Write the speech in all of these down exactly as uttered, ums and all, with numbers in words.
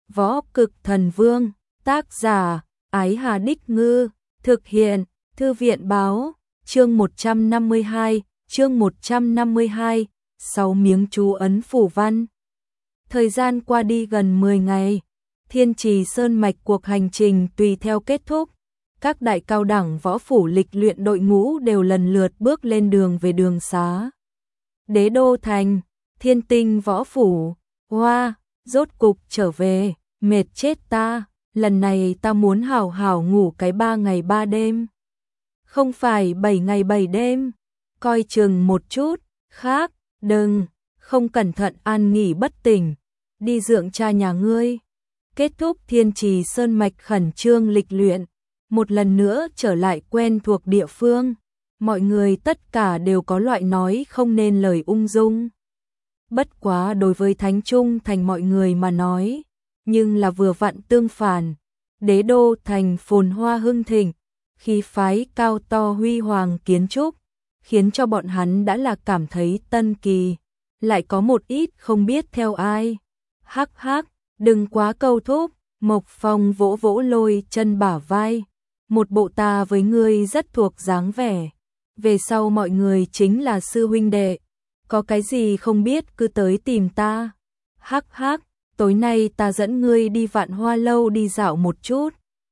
Võ Cực Thần Vương, tác giả, Ái Hà Đích Ngư, thực hiện, Thư viện Báo, chương một trăm năm mươi hai, chương một trăm năm mươi hai, sáu miếng chú ấn phủ văn. Thời gian qua đi gần mười ngày, Thiên Trì Sơn Mạch cuộc hành trình tùy theo kết thúc. Các đại cao đẳng võ phủ lịch luyện đội ngũ đều lần lượt bước lên đường về đường xá. Đế đô thành, Thiên Tinh võ phủ, hoa, rốt cục trở về, mệt chết ta, lần này ta muốn hảo hảo ngủ cái ba ngày ba đêm. Không phải bảy ngày bảy đêm, coi chừng một chút, khác, đừng, không cẩn thận an nghỉ bất tỉnh, đi dượng cha nhà ngươi. Kết thúc Thiên Trì Sơn Mạch khẩn trương lịch luyện, một lần nữa trở lại quen thuộc địa phương, mọi người tất cả đều có loại nói không nên lời ung dung. Bất quá đối với Thánh Trung thành mọi người mà nói, nhưng là vừa vặn tương phản, đế đô thành phồn hoa hưng thịnh, khí phái cao to huy hoàng kiến trúc, khiến cho bọn hắn đã là cảm thấy tân kỳ, lại có một ít không biết theo ai. Hắc hắc, đừng quá câu thúc, Mộc Phong vỗ vỗ Lôi Chân bả vai, một bộ ta với ngươi rất thuộc dáng vẻ, về sau mọi người chính là sư huynh đệ, có cái gì không biết cứ tới tìm ta. Hắc hắc, tối nay ta dẫn ngươi đi Vạn Hoa lâu đi dạo một chút.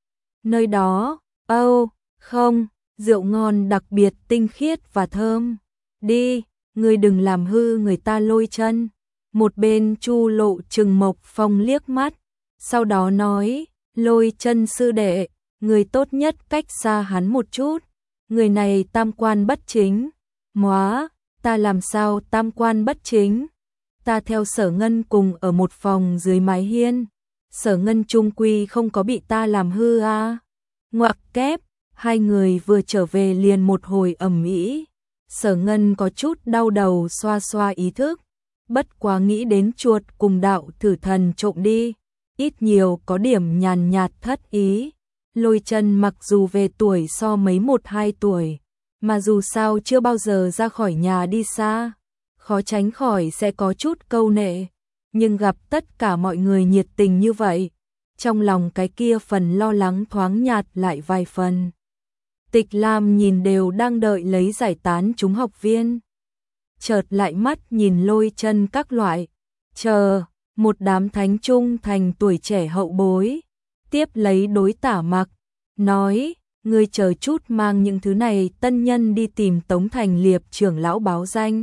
Nơi đó, âu, oh, không, rượu ngon đặc biệt tinh khiết và thơm. Đi, ngươi đừng làm hư người ta Lôi Chân. Một bên Chu Lộ trừng Mộc Phong liếc mắt, sau đó nói, Lôi Chân sư đệ, người tốt nhất cách xa hắn một chút, người này tam quan bất chính. Móa, ta làm sao tam quan bất chính? Ta theo Sở Ngân cùng ở một phòng dưới mái hiên, Sở Ngân trung quy không có bị ta làm hư à? Ngoặc kép, hai người vừa trở về liền một hồi ầm ĩ. Sở Ngân có chút đau đầu xoa xoa ý thức, bất quá nghĩ đến chuột cùng đạo thử thần trộm đi, ít nhiều có điểm nhàn nhạt thất ý. Lôi Chân mặc dù về tuổi so mấy một hai tuổi, mà dù sao chưa bao giờ ra khỏi nhà đi xa, khó tránh khỏi sẽ có chút câu nệ, nhưng gặp tất cả mọi người nhiệt tình như vậy, trong lòng cái kia phần lo lắng thoáng nhạt lại vài phần. Tịch Lam nhìn đều đang đợi lấy giải tán chúng học viên, chợt lại mắt nhìn Lôi Chân các loại, chờ, một đám Thánh Trung thành tuổi trẻ hậu bối, tiếp lấy đối Tả Mặc, nói, ngươi chờ chút mang những thứ này tân nhân đi tìm Tống Thành Liệp trưởng lão báo danh.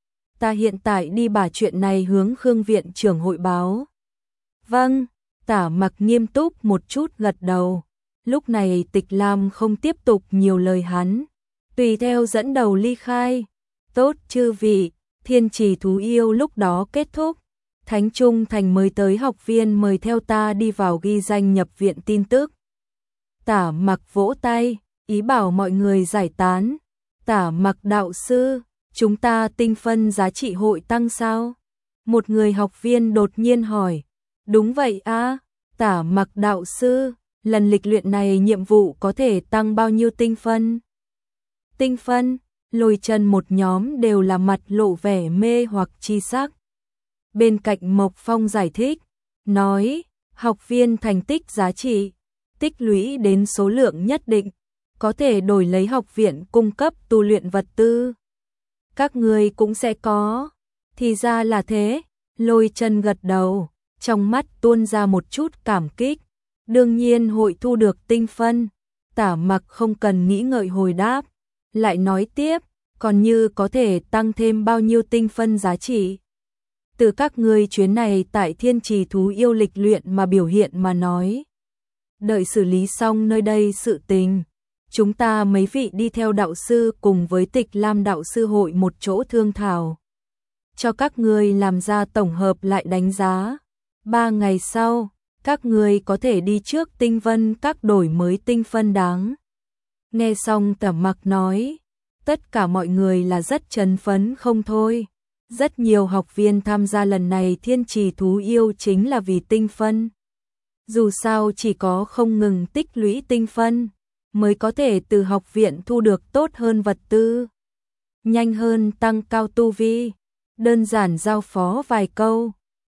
Ta hiện tại đi bà chuyện này hướng Khương viện trưởng hội báo. Vâng, Tả Mặc nghiêm túc một chút gật đầu. Lúc này Tịch Lam không tiếp tục nhiều lời hắn, tùy theo dẫn đầu ly khai. Tốt chư vị, Thiên Trì thú yêu lúc đó kết thúc. Thánh Trung thành mới tới học viên mời theo ta đi vào ghi danh nhập viện tin tức. Tả Mặc vỗ tay, ý bảo mọi người giải tán. Tả Mặc đạo sư, chúng ta tinh phân giá trị hội tăng sao? Một người học viên đột nhiên hỏi. Đúng vậy a, Tả Mặc đạo sư, lần lịch luyện này nhiệm vụ có thể tăng bao nhiêu tinh phân? Tinh phân, Lôi Chân một nhóm đều là mặt lộ vẻ mê hoặc chi sắc. Bên cạnh Mộc Phong giải thích, nói, học viên thành tích giá trị, tích lũy đến số lượng nhất định, có thể đổi lấy học viện cung cấp tu luyện vật tư. Các người cũng sẽ có. Thì ra là thế, Lôi Chân gật đầu, trong mắt tuôn ra một chút cảm kích. Đương nhiên hội thu được tinh phân. Tả Mặc không cần nghĩ ngợi hồi đáp, lại nói tiếp, còn như có thể tăng thêm bao nhiêu tinh phân giá trị. Từ các ngươi chuyến này tại Thiên Trì thú yêu lịch luyện mà biểu hiện mà nói. Đợi xử lý xong nơi đây sự tình, chúng ta mấy vị đi theo đạo sư cùng với Tịch Lam đạo sư hội một chỗ thương thảo, cho các ngươi làm ra tổng hợp lại đánh giá. Ba ngày sau, các ngươi có thể đi trước Tinh Vân các đổi mới tinh phân đáng. Nghe xong Tả Mặc nói, tất cả mọi người là rất chấn phấn không thôi. Rất nhiều học viên tham gia lần này Thiên Trì thú yêu chính là vì tinh phân. Dù sao chỉ có không ngừng tích lũy tinh phân, mới có thể từ học viện thu được tốt hơn vật tư, nhanh hơn tăng cao tu vi. Đơn giản giao phó vài câu,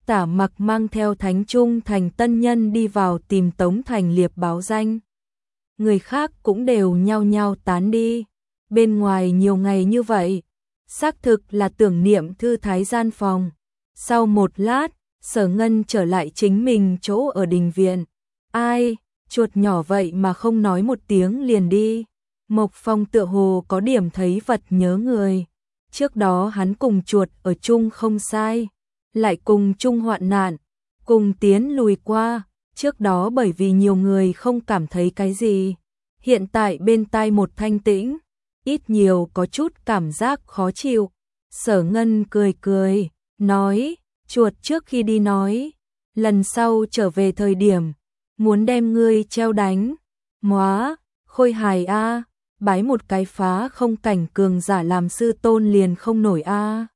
Tả Mặc mang theo Thánh Trung Thành tân nhân đi vào tìm Tống Thành Liệp báo danh. Người khác cũng đều nhao nhao tán đi. Bên ngoài nhiều ngày như vậy, xác thực là tưởng niệm thư thái gian phòng. Sau một lát, Sở Ngân trở lại chính mình chỗ ở đình viện. Ai, chuột nhỏ vậy mà không nói một tiếng liền đi. Mộc Phong tựa hồ có điểm thấy vật nhớ người. Trước đó hắn cùng chuột ở chung không sai, lại cùng chung hoạn nạn, cùng tiến lùi qua. Trước đó bởi vì nhiều người không cảm thấy cái gì, hiện tại bên tai một thanh tĩnh, ít nhiều có chút cảm giác khó chịu. Sở Ngân cười cười, nói, chuột trước khi đi nói, lần sau trở về thời điểm, muốn đem ngươi treo đánh. Móa, khôi hài a, bái một cái phá không cảnh cường giả làm sư tôn liền không nổi a.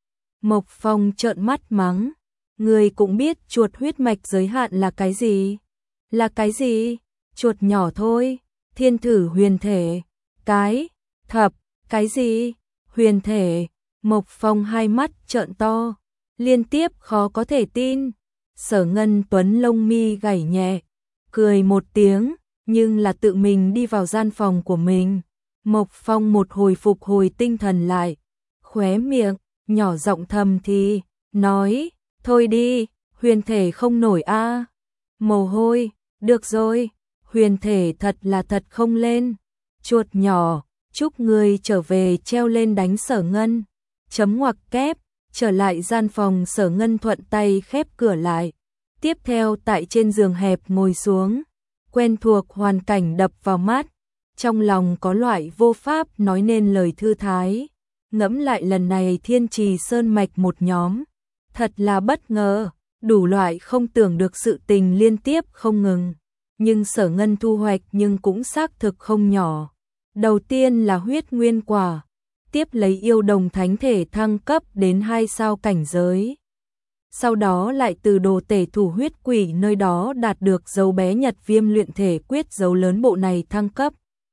Mộc Phong trợn mắt mắng, ngươi cũng biết chuột huyết mạch giới hạn là cái gì? Là cái gì? Chuột nhỏ thôi, thiên thử huyền thể, cái, thập, cái gì? Huyền thể. Mộc Phong hai mắt trợn to, liên tiếp khó có thể tin. Sở Ngân Tuấn lông mi gảy nhẹ, cười một tiếng, nhưng là tự mình đi vào gian phòng của mình. Mộc Phong một hồi phục hồi tinh thần lại, khóe miệng, nhỏ giọng thầm thì, nói, thôi đi, huyền thể không nổi a. Mồ hôi, được rồi, huyền thể thật là thật không lên. Chuột nhỏ, chúc người trở về treo lên đánh Sở Ngân. Chấm ngoặc kép, trở lại gian phòng. Sở Ngân thuận tay khép cửa lại. Tiếp theo tại trên giường hẹp ngồi xuống, quen thuộc hoàn cảnh đập vào mắt, trong lòng có loại vô pháp nói nên lời thư thái. Ngẫm lại lần này Thiên Trì Sơn Mạch một nhóm, thật là bất ngờ, đủ loại không tưởng được sự tình liên tiếp không ngừng, nhưng Sở Ngân thu hoạch nhưng cũng xác thực không nhỏ. Đầu tiên là huyết nguyên quả, tiếp lấy yêu đồng thánh thể thăng cấp đến hai sao cảnh giới. Sau đó lại từ đồ tể thủ huyết quỷ nơi đó đạt được dấu bé nhật viêm luyện thể quyết, dấu lớn bộ này thăng cấp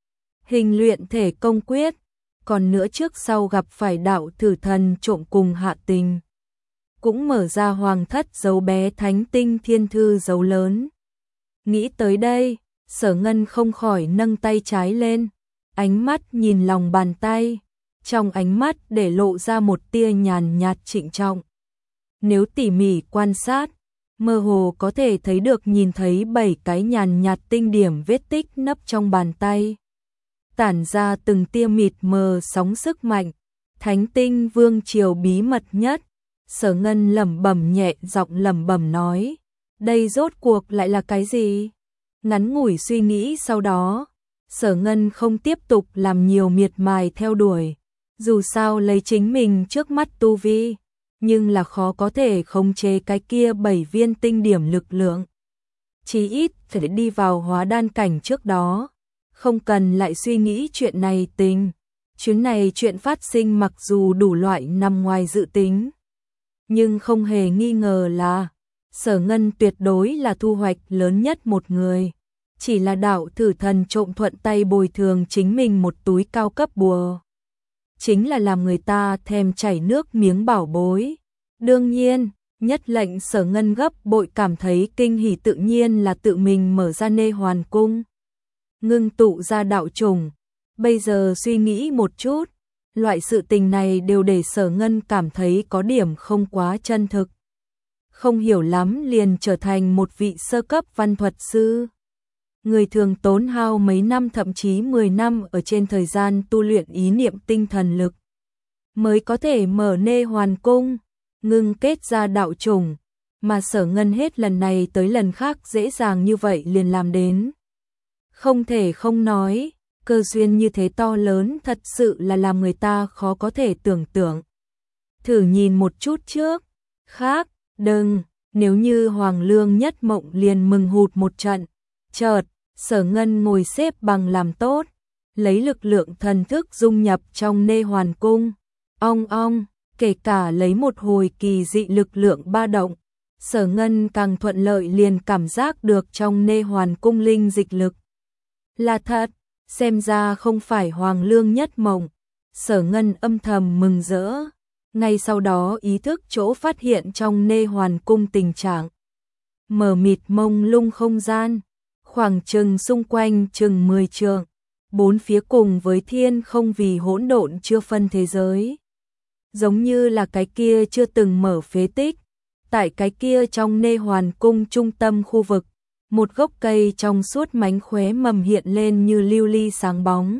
hình luyện thể công quyết, còn nữa trước sau gặp phải đạo thử thần trộm cùng hạ tình, cũng mở ra hoàng thất dấu bé thánh tinh thiên thư dấu lớn. Nghĩ tới đây, Sở Ngân không khỏi nâng tay trái lên, ánh mắt nhìn lòng bàn tay, trong ánh mắt để lộ ra một tia nhàn nhạt trịnh trọng. Nếu tỉ mỉ quan sát, mơ hồ có thể thấy được nhìn thấy bảy cái nhàn nhạt tinh điểm vết tích nấp trong bàn tay, tản ra từng tia mịt mờ sóng sức mạnh. Thánh tinh vương triều bí mật nhất. Sở Ngân lẩm bẩm nhẹ giọng lẩm bẩm nói, đây rốt cuộc lại là cái gì? Ngắn ngủi suy nghĩ sau đó, Sở Ngân không tiếp tục làm nhiều miệt mài theo đuổi. Dù sao lấy chính mình trước mắt tu vi, nhưng là khó có thể khống chế cái kia bảy viên tinh điểm lực lượng. Chí ít phải đi vào hóa đan cảnh trước đó, không cần lại suy nghĩ chuyện này tình. Chuyến này chuyện phát sinh mặc dù đủ loại nằm ngoài dự tính, nhưng không hề nghi ngờ là Sở Ngân tuyệt đối là thu hoạch lớn nhất một người. Chỉ là đạo thử thần trộm thuận tay bồi thường chính mình một túi cao cấp bùa, chính là làm người ta thèm chảy nước miếng bảo bối. Đương nhiên, nhất lệnh Sở Ngân gấp bội cảm thấy kinh hỉ tự nhiên là tự mình mở ra Nê Hoàn Cung, ngưng tụ ra đạo trùng. Bây giờ suy nghĩ một chút, loại sự tình này đều để Sở Ngân cảm thấy có điểm không quá chân thực. Không hiểu lắm liền trở thành một vị sơ cấp văn thuật sư. Người thường tốn hao mấy năm thậm chí mười năm ở trên thời gian tu luyện ý niệm tinh thần lực, mới có thể mở Nê Hoàn Cung, ngưng kết ra đạo trùng, mà Sở Ngân hết lần này tới lần khác dễ dàng như vậy liền làm đến. Không thể không nói, cơ duyên như thế to lớn thật sự là làm người ta khó có thể tưởng tượng. Thử nhìn một chút trước, khác, đừng, nếu như Hoàng Lương Nhất Mộng liền mừng hụt một trận. Chợt, Sở Ngân ngồi xếp bằng làm tốt, lấy lực lượng thần thức dung nhập trong Nê Hoàn Cung. Ong ong, kể cả lấy một hồi kỳ dị lực lượng ba động, Sở Ngân càng thuận lợi liền cảm giác được trong Nê Hoàn Cung linh dịch lực. Là thật, xem ra không phải Hoàng Lương Nhất Mộng. Sở Ngân âm thầm mừng rỡ, Ngay sau đó ý thức chỗ phát hiện trong Nê Hoàn Cung tình trạng mờ mịt mông lung không gian, khoảng chừng xung quanh chừng mười trượng, bốn phía cùng với thiên không vì hỗn độn chưa phân thế giới. Giống như là cái kia chưa từng mở phế tích, tại cái kia trong Nê Hoàn Cung trung tâm khu vực, một gốc cây trong suốt mánh khóe mầm hiện lên như lưu ly sáng bóng.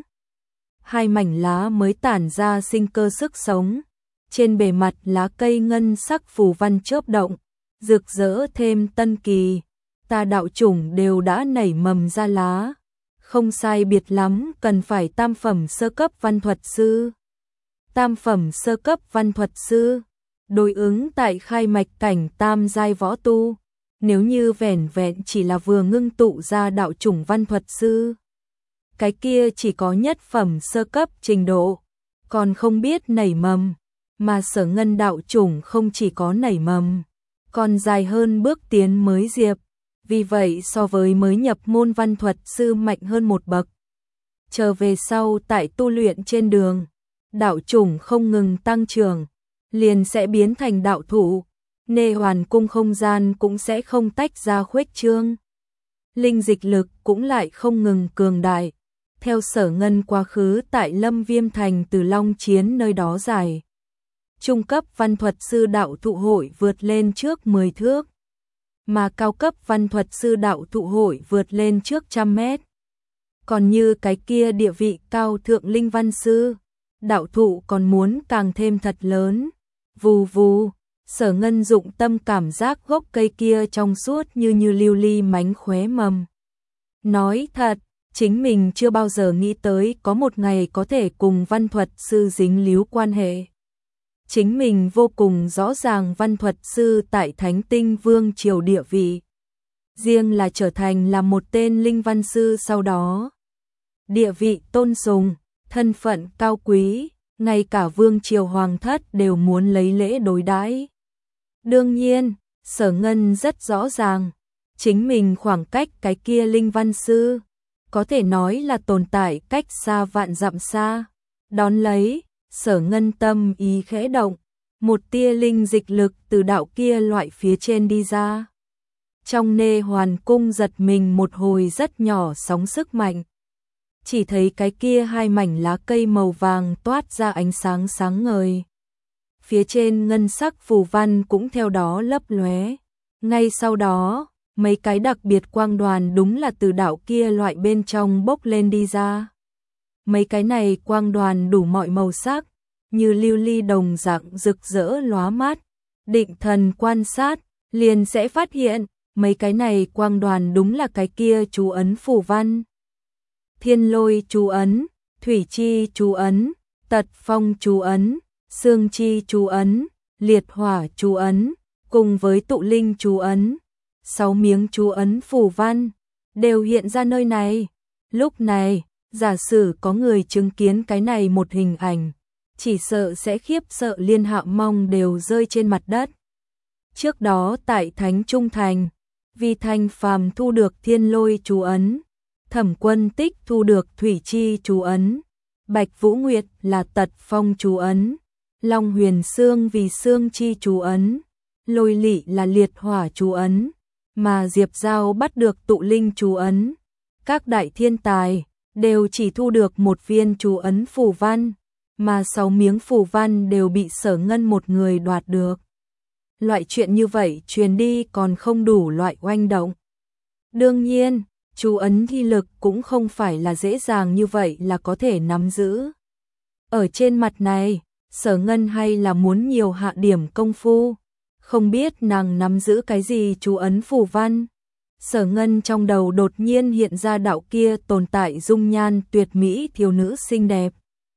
Hai mảnh lá mới tản ra sinh cơ sức sống, trên bề mặt lá cây ngân sắc phù văn chớp động, rực rỡ thêm tân kỳ, ta đạo chủng đều đã nảy mầm ra lá, không sai biệt lắm cần phải tam phẩm sơ cấp văn thuật sư. Tam phẩm sơ cấp văn thuật sư, đối ứng tại khai mạch cảnh tam giai võ tu, nếu như vẻn vẹn chỉ là vừa ngưng tụ ra đạo chủng văn thuật sư, cái kia chỉ có nhất phẩm sơ cấp trình độ, còn không biết nảy mầm, mà Sở Ngân đạo chủng không chỉ có nảy mầm, còn dài hơn bước tiến mới diệp, vì vậy so với mới nhập môn văn thuật sư mạnh hơn một bậc. Trở về sau tại tu luyện trên đường, đạo chủng không ngừng tăng trưởng, liền sẽ biến thành đạo thủ, Nê Hoàn Cung không gian cũng sẽ không tách ra khuếch trương. Linh dịch lực cũng lại không ngừng cường đại. Theo Sở Ngân quá khứ tại Lâm Viêm Thành từ Long Chiến nơi đó dài. Trung cấp văn thuật sư đạo thụ hội vượt lên trước mười thước, mà cao cấp văn thuật sư đạo thụ hội vượt lên trước trăm mét. Còn như cái kia địa vị cao thượng linh văn sư, đạo thụ còn muốn càng thêm thật lớn. Vù vù, Sở Ngân dụng tâm cảm giác gốc cây kia trong suốt như như lưu ly mánh khóe mầm. Nói thật, chính mình chưa bao giờ nghĩ tới có một ngày có thể cùng văn thuật sư dính líu quan hệ. Chính mình vô cùng rõ ràng văn thuật sư tại Thánh Tinh Vương triều địa vị. Riêng là trở thành là một tên linh văn sư sau đó. Địa vị tôn sùng, thân phận cao quý, ngay cả vương triều hoàng thất đều muốn lấy lễ đối đãi. Đương nhiên, Sở Ngân rất rõ ràng, chính mình khoảng cách cái kia linh văn sư, có thể nói là tồn tại cách xa vạn dặm xa. Đón lấy, Sở Ngân tâm ý khẽ động, một tia linh dịch lực từ đạo kia loại phía trên đi ra. Trong Nê Hoàn Cung giật mình một hồi rất nhỏ sóng sức mạnh. Chỉ thấy cái kia hai mảnh lá cây màu vàng toát ra ánh sáng sáng ngời. Phía trên ngân sắc phù văn cũng theo đó lấp lóe. Ngay sau đó, mấy cái đặc biệt quang đoàn đúng là từ đạo kia loại bên trong bốc lên đi ra. Mấy cái này quang đoàn đủ mọi màu sắc, như lưu ly đồng dạng rực rỡ lóa mắt. Định thần quan sát, liền sẽ phát hiện, mấy cái này quang đoàn đúng là cái kia chú ấn phù văn. Thiên lôi chú ấn, thủy chi chú ấn, tật phong chú ấn, sương chi chú ấn, liệt hỏa chú ấn, cùng với tụ linh chú ấn. Sáu miếng chú ấn phù văn, đều hiện ra nơi này. Lúc này, giả sử có người chứng kiến cái này một hình ảnh, chỉ sợ sẽ khiếp sợ liên hạ mong đều rơi trên mặt đất. Trước đó tại Thánh Trung Thành, vì Thanh Phàm thu được thiên lôi chú ấn, Thẩm Quân Tích thu được thủy chi chú ấn, Bạch Vũ Nguyệt là tật phong chú ấn, Long Huyền Sương vì sương chi chú ấn, Lôi Lị là liệt hỏa chú ấn, mà Diệp Giao bắt được tụ linh chú ấn. Các đại thiên tài đều chỉ thu được một viên chú ấn phù văn, mà sáu miếng phù văn đều bị Sở Ngân một người đoạt được. Loại chuyện như vậy truyền đi còn không đủ loại oanh động. Đương nhiên, chú ấn thi lực cũng không phải là dễ dàng như vậy là có thể nắm giữ. Ở trên mặt này, Sở Ngân hay là muốn nhiều hạ điểm công phu, không biết nàng nắm giữ cái gì chú ấn phù văn. Sở Ngân trong đầu đột nhiên hiện ra đạo kia tồn tại dung nhan tuyệt mỹ thiếu nữ xinh đẹp.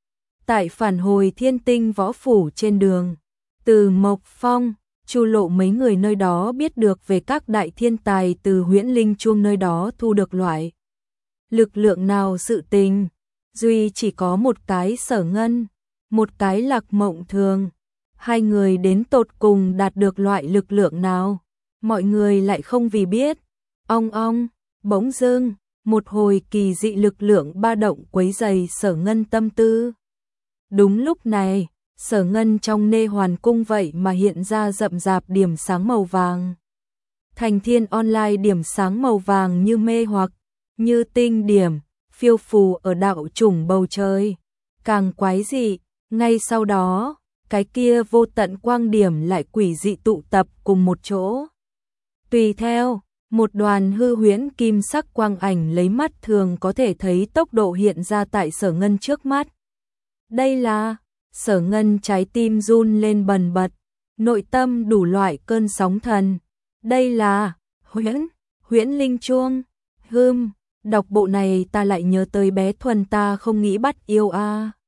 Tại phản hồi Thiên Tinh võ phủ trên đường, từ Mộc Phong, Chu Lộ mấy người nơi đó biết được về các đại thiên tài từ Huyễn Linh Chuông nơi đó thu được loại lực lượng nào sự tình, duy chỉ có một cái Sở Ngân, một cái Lạc Mộng Thường. Hai người đến tột cùng đạt được loại lực lượng nào, mọi người lại không vì biết. Ong ong, bỗng dưng, một hồi kỳ dị lực lượng ba động quấy rầy Sở Ngân tâm tư. Đúng lúc này, Sở Ngân trong nê hoàn cung vậy mà hiện ra rậm rạp điểm sáng màu vàng. Thành Thiên Online điểm sáng màu vàng như mê hoặc, như tinh điểm, phiêu phù ở đạo chủng bầu trời. Càng quái dị, ngay sau đó, cái kia vô tận quang điểm lại quỷ dị tụ tập cùng một chỗ. Tùy theo, một đoàn hư huyễn kim sắc quang ảnh lấy mắt thường có thể thấy tốc độ hiện ra tại Sở Ngân trước mắt. Đây là, Sở Ngân trái tim run lên bần bật, nội tâm đủ loại cơn sóng thần. Đây là, huyễn, huyễn linh chuông, hưm, đọc bộ này ta lại nhớ tới bé Thuần ta không nghĩ bắt yêu a. À.